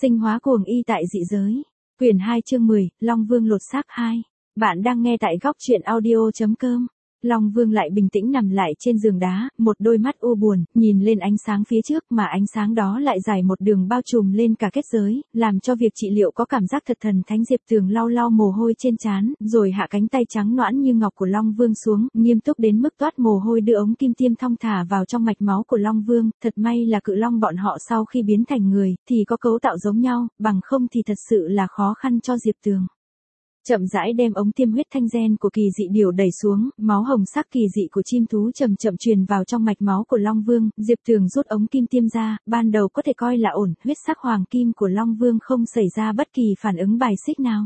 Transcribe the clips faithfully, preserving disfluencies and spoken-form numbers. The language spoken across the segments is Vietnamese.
Sinh hóa cuồng y tại dị giới. Quyển hai chương mười, Long Vương lột xác hai. Bạn đang nghe tại góc truyện audio chấm com. Long Vương lại bình tĩnh nằm lại trên giường đá, một đôi mắt u buồn, nhìn lên ánh sáng phía trước mà ánh sáng đó lại dài một đường bao trùm lên cả kết giới, làm cho việc trị liệu có cảm giác thật thần thánh. Diệp Tường lau lau mồ hôi trên trán, rồi hạ cánh tay trắng nõn như ngọc của Long Vương xuống, nghiêm túc đến mức toát mồ hôi đưa ống kim tiêm thong thả vào trong mạch máu của Long Vương. Thật may là cự long bọn họ sau khi biến thành người, thì có cấu tạo giống nhau, bằng không thì thật sự là khó khăn cho Diệp Tường. Chậm rãi đem ống tiêm huyết thanh gen của kỳ dị điểu đẩy xuống, máu hồng sắc kỳ dị của chim thú chậm chậm truyền vào trong mạch máu của Long Vương. Diệp Tường rút ống kim tiêm ra, ban đầu có thể coi là ổn, huyết sắc hoàng kim của Long Vương không xảy ra bất kỳ phản ứng bài xích nào.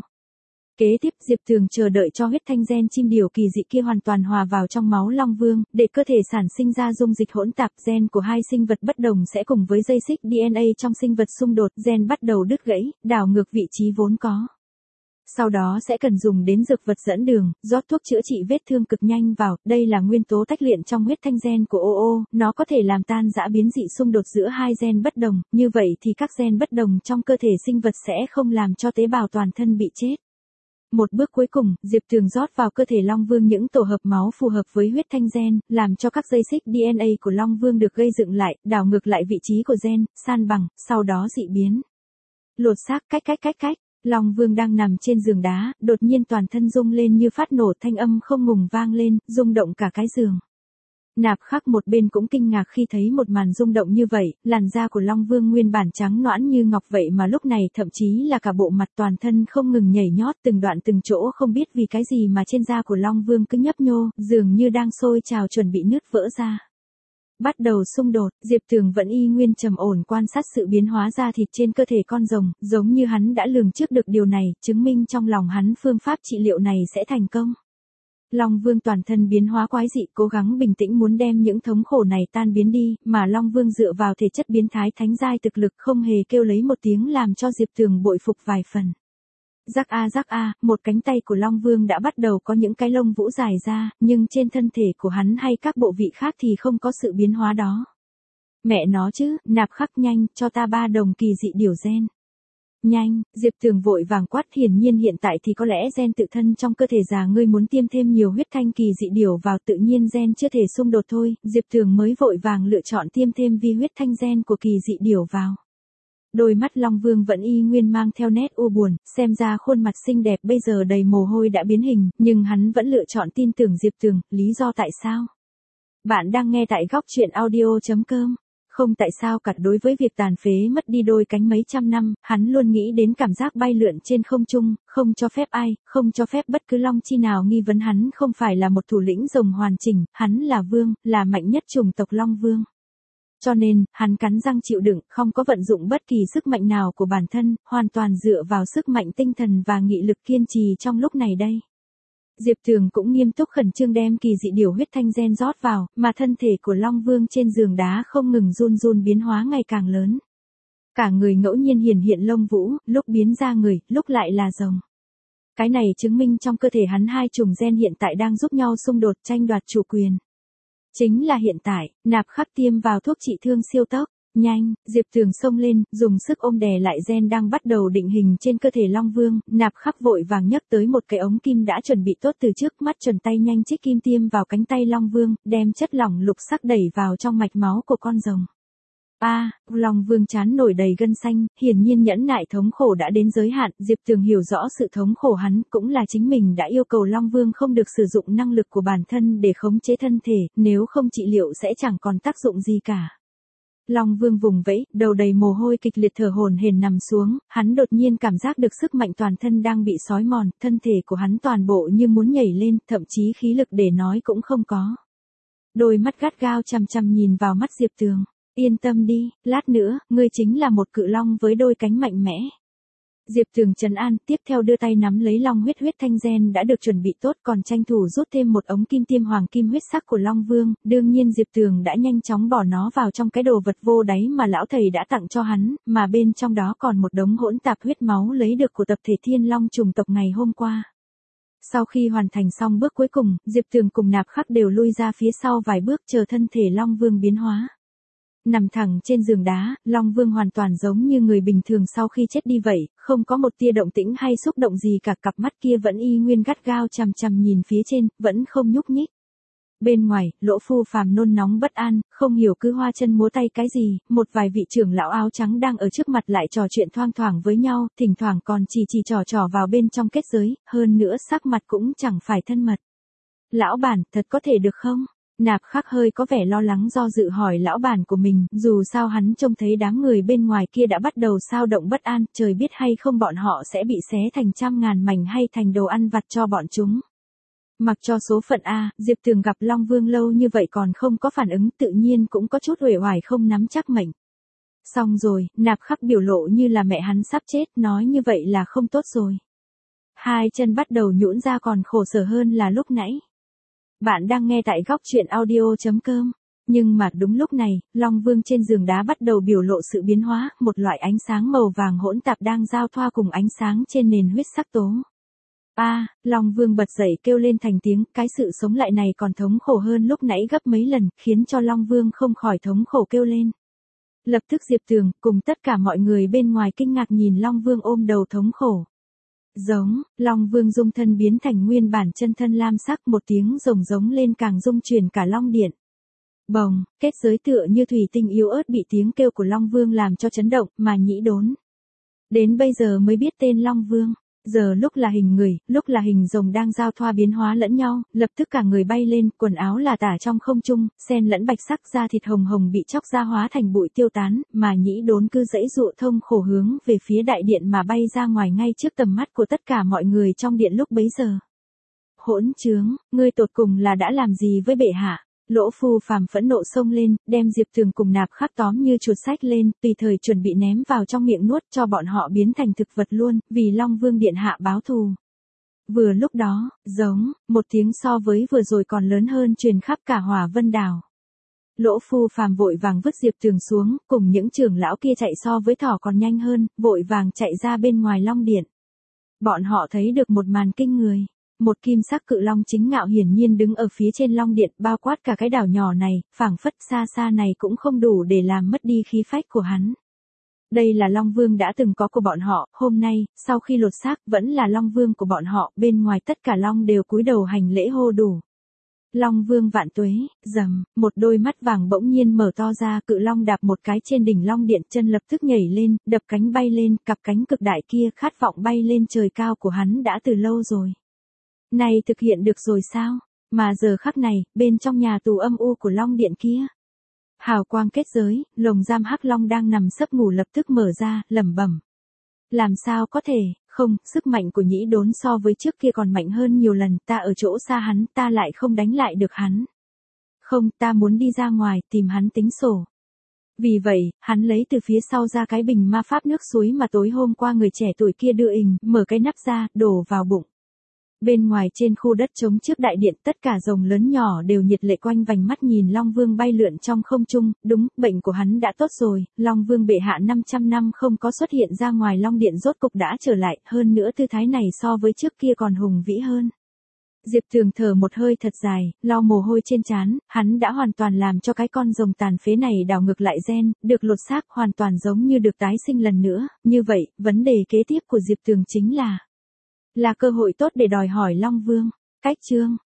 Kế tiếp, Diệp Tường chờ đợi cho huyết thanh gen chim điểu kỳ dị kia hoàn toàn hòa vào trong máu Long Vương, để cơ thể sản sinh ra dung dịch hỗn tạp. Gen của hai sinh vật bất đồng sẽ cùng với dây xích đê en a trong sinh vật xung đột, gen bắt đầu đứt gãy, đảo ngược vị trí vốn có. Sau đó sẽ cần dùng đến dược vật dẫn đường, rót thuốc chữa trị vết thương cực nhanh vào. Đây là nguyên tố tách luyện trong huyết thanh gen của ô ô, nó có thể làm tan rã biến dị xung đột giữa hai gen bất đồng, như vậy thì các gen bất đồng trong cơ thể sinh vật sẽ không làm cho tế bào toàn thân bị chết. Một bước cuối cùng, Diệp Tường rót vào cơ thể Long Vương những tổ hợp máu phù hợp với huyết thanh gen, làm cho các dây xích đê en a của Long Vương được gây dựng lại, đảo ngược lại vị trí của gen, san bằng, sau đó dị biến. Lột xác cách cách cách cách. Long Vương đang nằm trên giường đá, đột nhiên toàn thân rung lên như phát nổ, thanh âm không ngừng vang lên, rung động cả cái giường. Nạp Khắc một bên cũng kinh ngạc khi thấy một màn rung động như vậy, làn da của Long Vương nguyên bản trắng nõn như ngọc vậy mà lúc này thậm chí là cả bộ mặt toàn thân không ngừng nhảy nhót, từng đoạn từng chỗ không biết vì cái gì mà trên da của Long Vương cứ nhấp nhô, dường như đang sôi trào chuẩn bị nứt vỡ ra. Bắt đầu xung đột, Diệp Tường vẫn y nguyên trầm ổn quan sát sự biến hóa da thịt trên cơ thể con rồng, giống như hắn đã lường trước được điều này, chứng minh trong lòng hắn phương pháp trị liệu này sẽ thành công. Long Vương toàn thân biến hóa quái dị, cố gắng bình tĩnh muốn đem những thống khổ này tan biến đi, mà Long Vương dựa vào thể chất biến thái thánh giai thực lực không hề kêu lấy một tiếng, làm cho Diệp Tường bội phục vài phần. Rắc a rắc a, một cánh tay của Long Vương đã bắt đầu có những cái lông vũ dài ra, nhưng trên thân thể của hắn hay các bộ vị khác thì không có sự biến hóa đó. Mẹ nó chứ, Nạp Khắc nhanh, cho ta ba đồng kỳ dị điểu gen. Nhanh, Diệp Tường vội vàng quát, hiển nhiên hiện tại thì có lẽ gen tự thân trong cơ thể già ngươi muốn tiêm thêm nhiều huyết thanh kỳ dị điểu vào, tự nhiên gen chưa thể xung đột thôi, Diệp Tường mới vội vàng lựa chọn tiêm thêm vi huyết thanh gen của kỳ dị điểu vào. Đôi mắt Long Vương vẫn y nguyên mang theo nét u buồn, xem ra khuôn mặt xinh đẹp bây giờ đầy mồ hôi đã biến hình, nhưng hắn vẫn lựa chọn tin tưởng Diệp Tường, lý do tại sao? Bạn đang nghe tại góc truyện audio chấm com. Không tại sao cả, đối với việc tàn phế mất đi đôi cánh mấy trăm năm, hắn luôn nghĩ đến cảm giác bay lượn trên không trung, không cho phép ai, không cho phép bất cứ long chi nào nghi vấn hắn không phải là một thủ lĩnh rồng hoàn chỉnh, hắn là vương, là mạnh nhất chủng tộc Long Vương. Cho nên, hắn cắn răng chịu đựng, không có vận dụng bất kỳ sức mạnh nào của bản thân, hoàn toàn dựa vào sức mạnh tinh thần và nghị lực kiên trì trong lúc này đây. Diệp Tường cũng nghiêm túc khẩn trương đem kỳ dị điểu huyết thanh gen rót vào, mà thân thể của Long Vương trên giường đá không ngừng run run biến hóa ngày càng lớn. Cả người ngẫu nhiên hiển hiện lông vũ, lúc biến ra người, lúc lại là rồng. Cái này chứng minh trong cơ thể hắn hai chủng gen hiện tại đang giúp nhau xung đột tranh đoạt chủ quyền. Chính là hiện tại, Nạp Khắc tiêm vào thuốc trị thương siêu tốc. Nhanh, Diệp Tường xông lên, dùng sức ôm đè lại gen đang bắt đầu định hình trên cơ thể Long Vương, Nạp Khắc vội vàng nhấc tới một cái ống kim đã chuẩn bị tốt từ trước, mắt chuẩn tay nhanh chích kim tiêm vào cánh tay Long Vương, đem chất lỏng lục sắc đẩy vào trong mạch máu của con rồng. A, à, Long Vương trán nổi đầy gân xanh, hiển nhiên nhẫn nại thống khổ đã đến giới hạn, Diệp Tường hiểu rõ sự thống khổ hắn, cũng là chính mình đã yêu cầu Long Vương không được sử dụng năng lực của bản thân để khống chế thân thể, nếu không trị liệu sẽ chẳng còn tác dụng gì cả. Long Vương vùng vẫy, đầu đầy mồ hôi kịch liệt thở hổn hển nằm xuống, hắn đột nhiên cảm giác được sức mạnh toàn thân đang bị xói mòn, thân thể của hắn toàn bộ như muốn nhảy lên, thậm chí khí lực để nói cũng không có. Đôi mắt gắt gao chằm chằm nhìn vào mắt Diệp Tường. Yên tâm đi, lát nữa, ngươi chính là một cự long với đôi cánh mạnh mẽ. Diệp Tường trấn an, tiếp theo đưa tay nắm lấy long huyết huyết thanh gen đã được chuẩn bị tốt, còn tranh thủ rút thêm một ống kim tiêm hoàng kim huyết sắc của Long Vương, đương nhiên Diệp Tường đã nhanh chóng bỏ nó vào trong cái đồ vật vô đáy mà lão thầy đã tặng cho hắn, mà bên trong đó còn một đống hỗn tạp huyết máu lấy được của tập thể Thiên Long chủng tộc ngày hôm qua. Sau khi hoàn thành xong bước cuối cùng, Diệp Tường cùng Nạp Khắc đều lui ra phía sau vài bước chờ thân thể Long Vương biến hóa. Nằm thẳng trên giường đá, Long Vương hoàn toàn giống như người bình thường sau khi chết đi vậy, không có một tia động tĩnh hay xúc động gì cả, cặp mắt kia vẫn y nguyên gắt gao chằm chằm nhìn phía trên, vẫn không nhúc nhích. Bên ngoài, Lỗ Phu Phàm nôn nóng bất an, không hiểu cứ hoa chân múa tay cái gì, một vài vị trưởng lão áo trắng đang ở trước mặt lại trò chuyện thoang thoảng với nhau, thỉnh thoảng còn chỉ chỉ trò trò vào bên trong kết giới, hơn nữa sắc mặt cũng chẳng phải thân mật. Lão bản, thật có thể được không? Nạp Khắc hơi có vẻ lo lắng do dự hỏi lão bản của mình, dù sao hắn trông thấy đám người bên ngoài kia đã bắt đầu xao động bất an, trời biết hay không bọn họ sẽ bị xé thành trăm ngàn mảnh hay thành đồ ăn vặt cho bọn chúng. Mặc cho số phận A, Diệp Tường gặp Long Vương lâu như vậy còn không có phản ứng, tự nhiên cũng có chút uể oải không nắm chắc mệnh. Xong rồi, Nạp Khắc biểu lộ như là mẹ hắn sắp chết, nói như vậy là không tốt rồi. Hai chân bắt đầu nhũn ra còn khổ sở hơn là lúc nãy. Bạn đang nghe tại góc truyện audio chấm com. Nhưng mà đúng lúc này, Long Vương trên giường đá bắt đầu biểu lộ sự biến hóa, một loại ánh sáng màu vàng hỗn tạp đang giao thoa cùng ánh sáng trên nền huyết sắc tố. A, à, Long Vương bật dậy kêu lên thành tiếng, cái sự sống lại này còn thống khổ hơn lúc nãy gấp mấy lần, khiến cho Long Vương không khỏi thống khổ kêu lên. Lập tức Diệp Tường, cùng tất cả mọi người bên ngoài kinh ngạc nhìn Long Vương ôm đầu thống khổ. Giống, Long Vương dung thân biến thành nguyên bản chân thân lam sắc, một tiếng rồng giống lên càng rung chuyển cả Long Điện. Bồng, kết giới tựa như thủy tinh yếu ớt bị tiếng kêu của Long Vương làm cho chấn động, mà nhĩ đốn. Đến bây giờ mới biết tên Long Vương. Giờ lúc là hình người, lúc là hình rồng đang giao thoa biến hóa lẫn nhau, lập tức cả người bay lên, quần áo là tả trong không trung, xen lẫn bạch sắc, da thịt hồng hồng bị chóc ra hóa thành bụi tiêu tán, mà nhĩ đốn cứ dãy dụ thông khổ hướng về phía đại điện mà bay ra ngoài ngay trước tầm mắt của tất cả mọi người trong điện lúc bấy giờ. Hỗn trướng, ngươi tột cùng là đã làm gì với bệ hạ? Lỗ Phu Phàm phẫn nộ xông lên, đem Diệp Tường cùng Nạp Khắc tóm như chuột xách lên, tùy thời chuẩn bị ném vào trong miệng nuốt cho bọn họ biến thành thực vật luôn, vì Long Vương điện hạ báo thù. Vừa lúc đó, giống, một tiếng so với vừa rồi còn lớn hơn truyền khắp cả Hỏa Vân Đảo. Lỗ Phu Phàm vội vàng vứt Diệp Tường xuống, cùng những trưởng lão kia chạy so với thỏ còn nhanh hơn, vội vàng chạy ra bên ngoài Long Điện. Bọn họ thấy được một màn kinh người. Một kim sắc cự long chính ngạo hiển nhiên đứng ở phía trên Long Điện, bao quát cả cái đảo nhỏ này, phảng phất xa xa này cũng không đủ để làm mất đi khí phách của hắn. Đây là Long Vương đã từng có của bọn họ, hôm nay, sau khi lột xác, vẫn là Long Vương của bọn họ, bên ngoài tất cả Long đều cúi đầu hành lễ hô đủ. Long Vương vạn tuế, rầm, một đôi mắt vàng bỗng nhiên mở to ra, cự long đạp một cái trên đỉnh Long Điện, chân lập tức nhảy lên, đập cánh bay lên, cặp cánh cực đại kia khát vọng bay lên trời cao của hắn đã từ lâu rồi. Này thực hiện được rồi sao? Mà giờ khắc này, bên trong nhà tù âm u của Long Điện kia, hào quang kết giới, lồng giam hắc long đang nằm sấp ngủ lập tức mở ra, lẩm bẩm. Làm sao có thể, không, sức mạnh của nhĩ đốn so với trước kia còn mạnh hơn nhiều lần, ta ở chỗ xa hắn, ta lại không đánh lại được hắn. Không, ta muốn đi ra ngoài, tìm hắn tính sổ. Vì vậy, hắn lấy từ phía sau ra cái bình ma pháp nước suối mà tối hôm qua người trẻ tuổi kia đưa ình, mở cái nắp ra, đổ vào bụng. Bên ngoài trên khu đất trống trước đại điện, tất cả rồng lớn nhỏ đều nhiệt lệ quanh vành mắt nhìn Long Vương bay lượn trong không trung, đúng, bệnh của hắn đã tốt rồi, Long Vương bệ hạ năm trăm năm không có xuất hiện ra ngoài Long Điện rốt cục đã trở lại, hơn nữa tư thái này so với trước kia còn hùng vĩ hơn. Diệp Tường thở một hơi thật dài, lau mồ hôi trên trán, hắn đã hoàn toàn làm cho cái con rồng tàn phế này đảo ngược lại gen, được lột xác hoàn toàn giống như được tái sinh lần nữa, như vậy, vấn đề kế tiếp của Diệp Tường chính là Là cơ hội tốt để đòi hỏi Long Vương. Cách chương